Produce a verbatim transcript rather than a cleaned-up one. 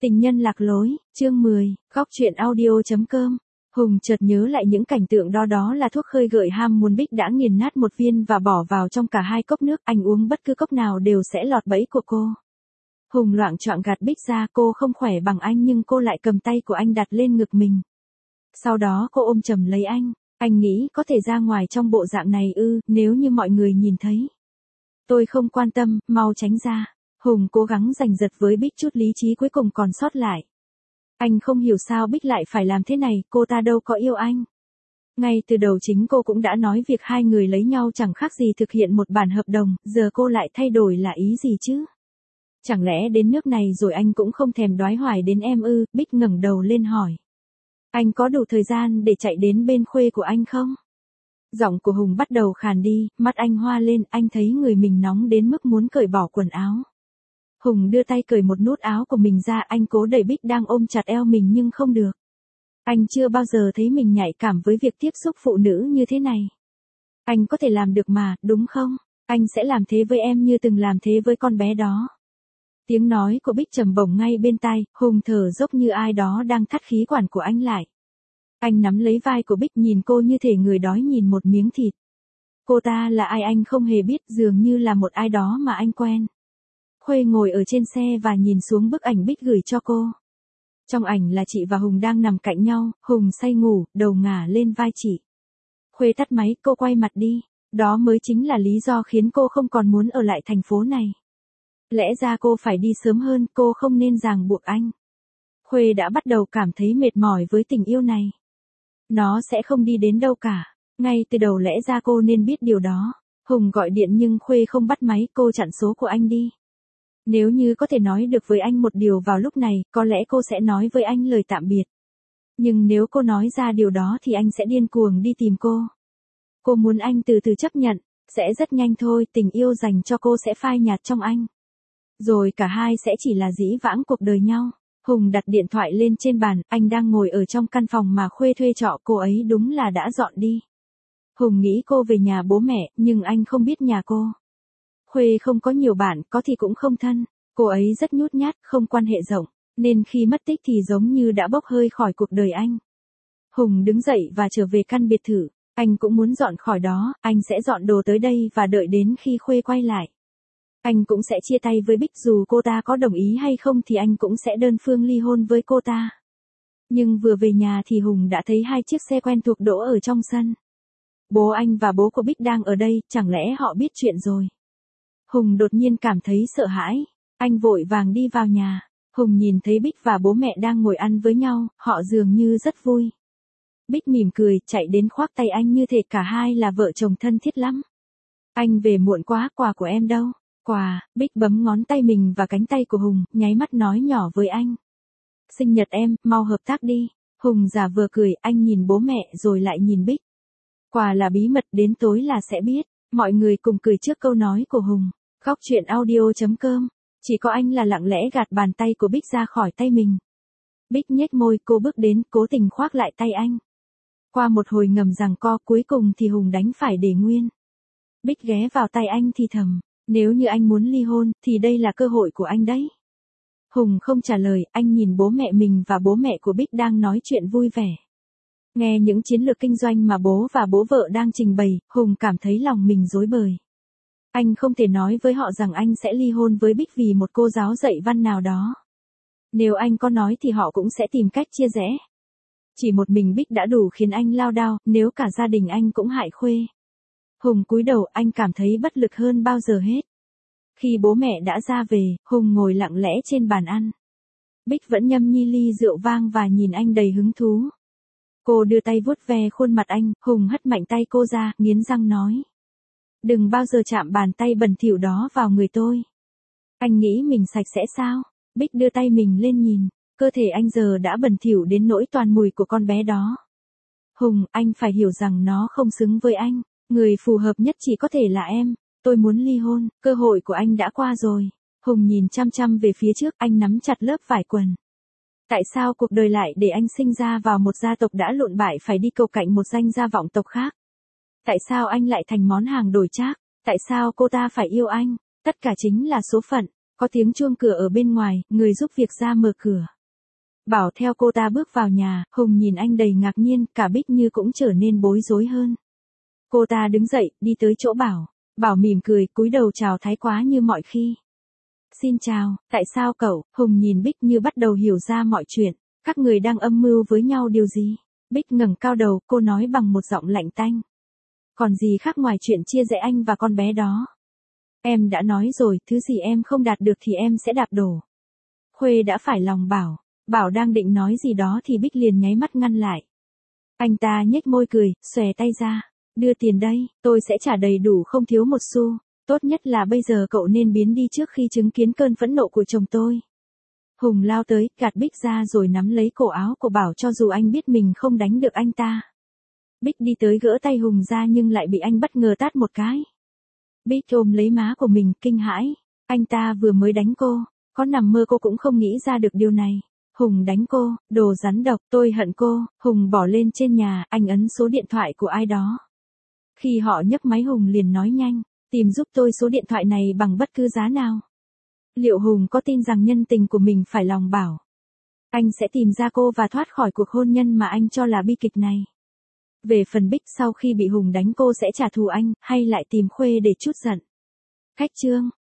Tình nhân lạc lối, chương mười, góc truyện audio.com. Hùng chợt nhớ lại những cảnh tượng đó đó là thuốc khơi gợi ham muốn Bích đã nghiền nát một viên và bỏ vào trong cả hai cốc nước, anh uống bất cứ cốc nào đều sẽ lọt bẫy của cô. Hùng loạng choạng gạt Bích ra, cô không khỏe bằng anh nhưng cô lại cầm tay của anh đặt lên ngực mình. Sau đó cô ôm chầm lấy anh, anh nghĩ có thể ra ngoài trong bộ dạng này ư, nếu như mọi người nhìn thấy. Tôi không quan tâm, mau tránh ra. Hùng cố gắng giành giật với Bích chút lý trí cuối cùng còn sót lại. Anh không hiểu sao Bích lại phải làm thế này, cô ta đâu có yêu anh. Ngay từ đầu chính cô cũng đã nói việc hai người lấy nhau chẳng khác gì thực hiện một bản hợp đồng, giờ cô lại thay đổi là ý gì chứ? Chẳng lẽ đến nước này rồi anh cũng không thèm đoái hoài đến em ư? Bích ngẩng đầu lên hỏi. Anh có đủ thời gian để chạy đến bên khuê của anh không? Giọng của Hùng bắt đầu khàn đi, mắt anh hoa lên, anh thấy người mình nóng đến mức muốn cởi bỏ quần áo. Hùng đưa tay cởi một nút áo của mình ra, anh cố đẩy Bích đang ôm chặt eo mình nhưng không được. Anh chưa bao giờ thấy mình nhạy cảm với việc tiếp xúc phụ nữ như thế này. Anh có thể làm được mà, đúng không? Anh sẽ làm thế với em như từng làm thế với con bé đó. Tiếng nói của Bích trầm bổng ngay bên tai, Hùng thở dốc như ai đó đang thắt khí quản của anh lại. Anh nắm lấy vai của Bích nhìn cô như thể người đói nhìn một miếng thịt. Cô ta là ai anh không hề biết, dường như là một ai đó mà anh quen. Khuê ngồi ở trên xe và nhìn xuống bức ảnh Bích gửi cho cô. Trong ảnh là chị và Hùng đang nằm cạnh nhau, Hùng say ngủ, đầu ngả lên vai chị. Khuê tắt máy, cô quay mặt đi. Đó mới chính là lý do khiến cô không còn muốn ở lại thành phố này. Lẽ ra cô phải đi sớm hơn, cô không nên ràng buộc anh. Khuê đã bắt đầu cảm thấy mệt mỏi với tình yêu này. Nó sẽ không đi đến đâu cả. Ngay từ đầu lẽ ra cô nên biết điều đó. Hùng gọi điện nhưng Khuê không bắt máy, cô chặn số của anh đi. Nếu như có thể nói được với anh một điều vào lúc này, có lẽ cô sẽ nói với anh lời tạm biệt. Nhưng nếu cô nói ra điều đó thì anh sẽ điên cuồng đi tìm cô. Cô muốn anh từ từ chấp nhận, sẽ rất nhanh thôi, tình yêu dành cho cô sẽ phai nhạt trong anh. Rồi cả hai sẽ chỉ là dĩ vãng cuộc đời nhau. Hùng đặt điện thoại lên trên bàn, anh đang ngồi ở trong căn phòng mà Khuê thuê trọ, cô ấy đúng là đã dọn đi. Hùng nghĩ cô về nhà bố mẹ, nhưng anh không biết nhà cô. Khuê không có nhiều bạn, có thì cũng không thân. Cô ấy rất nhút nhát, không quan hệ rộng, nên khi mất tích thì giống như đã bốc hơi khỏi cuộc đời anh. Hùng đứng dậy và trở về căn biệt thự. Anh cũng muốn dọn khỏi đó, anh sẽ dọn đồ tới đây và đợi đến khi Khuê quay lại. Anh cũng sẽ chia tay với Bích, dù cô ta có đồng ý hay không thì anh cũng sẽ đơn phương ly hôn với cô ta. Nhưng vừa về nhà thì Hùng đã thấy hai chiếc xe quen thuộc đỗ ở trong sân. Bố anh và bố của Bích đang ở đây, chẳng lẽ họ biết chuyện rồi? Hùng đột nhiên cảm thấy sợ hãi. Anh vội vàng đi vào nhà. Hùng nhìn thấy Bích và bố mẹ đang ngồi ăn với nhau, họ dường như rất vui. Bích mỉm cười, chạy đến khoác tay anh như thể cả hai là vợ chồng thân thiết lắm. Anh về muộn quá, quà của em đâu? Quà, Bích bấm ngón tay mình và cánh tay của Hùng, nháy mắt nói nhỏ với anh. Sinh nhật em, mau hợp tác đi. Hùng giả vờ cười, anh nhìn bố mẹ rồi lại nhìn Bích. Quà là bí mật, đến tối là sẽ biết. Mọi người cùng cười trước câu nói của Hùng. Góc truyện audio.com. Chỉ có anh là lặng lẽ gạt bàn tay của Bích ra khỏi tay mình. Bích nhếch môi, cô bước đến, cố tình khoác lại tay anh. Qua một hồi ngầm giằng co, cuối cùng thì Hùng đánh phải để nguyên. Bích ghé vào tay anh thì thầm, nếu như anh muốn ly hôn, thì đây là cơ hội của anh đấy. Hùng không trả lời, anh nhìn bố mẹ mình và bố mẹ của Bích đang nói chuyện vui vẻ. Nghe những chiến lược kinh doanh mà bố và bố vợ đang trình bày, Hùng cảm thấy lòng mình rối bời. Anh không thể nói với họ rằng anh sẽ ly hôn với Bích vì một cô giáo dạy văn nào đó. Nếu anh có nói thì họ cũng sẽ tìm cách chia rẽ. Chỉ một mình Bích đã đủ khiến anh lao đao, nếu cả gia đình anh cũng hại Khuê. Hùng cúi đầu, anh cảm thấy bất lực hơn bao giờ hết. Khi bố mẹ đã ra về, Hùng ngồi lặng lẽ trên bàn ăn. Bích vẫn nhâm nhi ly rượu vang và nhìn anh đầy hứng thú. Cô đưa tay vuốt ve khuôn mặt anh, Hùng hất mạnh tay cô ra, nghiến răng nói. Đừng bao giờ chạm bàn tay bẩn thỉu đó vào người tôi. Anh nghĩ mình sạch sẽ sao? Bích đưa tay mình lên nhìn, cơ thể anh giờ đã bẩn thỉu đến nỗi toàn mùi của con bé đó. Hùng, anh phải hiểu rằng nó không xứng với anh. Người phù hợp nhất chỉ có thể là em. Tôi muốn ly hôn, cơ hội của anh đã qua rồi. Hùng nhìn chăm chăm về phía trước, anh nắm chặt lớp vải quần. Tại sao cuộc đời lại để anh sinh ra vào một gia tộc đã lụn bại phải đi cầu cạnh một danh gia vọng tộc khác? Tại sao anh lại thành món hàng đổi trác? Tại sao cô ta phải yêu anh? Tất cả chính là số phận. Có tiếng chuông cửa ở bên ngoài, người giúp việc ra mở cửa. Bảo theo cô ta bước vào nhà, Hùng nhìn anh đầy ngạc nhiên, cả Bích Như cũng trở nên bối rối hơn. Cô ta đứng dậy, đi tới chỗ Bảo. Bảo mỉm cười, cúi đầu chào thái quá như mọi khi. Xin chào, tại sao cậu? Hùng nhìn Bích Như bắt đầu hiểu ra mọi chuyện. Các người đang âm mưu với nhau điều gì? Bích ngẩng cao đầu, cô nói bằng một giọng lạnh tanh. Còn gì khác ngoài chuyện chia rẽ anh và con bé đó? Em đã nói rồi, thứ gì em không đạt được thì em sẽ đạp đổ. Khuê đã phải lòng Bảo. Bảo đang định nói gì đó thì Bích liền nháy mắt ngăn lại. Anh ta nhếch môi cười, xòe tay ra. Đưa tiền đây, tôi sẽ trả đầy đủ không thiếu một xu. Tốt nhất là bây giờ cậu nên biến đi trước khi chứng kiến cơn phẫn nộ của chồng tôi. Hùng lao tới, gạt Bích ra rồi nắm lấy cổ áo của Bảo cho dù anh biết mình không đánh được anh ta. Bích đi tới gỡ tay Hùng ra nhưng lại bị anh bất ngờ tát một cái. Bích ôm lấy má của mình, kinh hãi. Anh ta vừa mới đánh cô, có nằm mơ cô cũng không nghĩ ra được điều này. Hùng đánh cô, đồ rắn độc, tôi hận cô. Hùng bỏ lên trên nhà, anh ấn số điện thoại của ai đó. Khi họ nhấc máy Hùng liền nói nhanh, tìm giúp tôi số điện thoại này bằng bất cứ giá nào. Liệu Hùng có tin rằng nhân tình của mình phải lòng Bảo? Anh sẽ tìm ra cô và thoát khỏi cuộc hôn nhân mà anh cho là bi kịch này. Về phần Bích sau khi bị Hùng đánh cô sẽ trả thù anh, hay lại tìm Khuê để trút giận. Khách trương.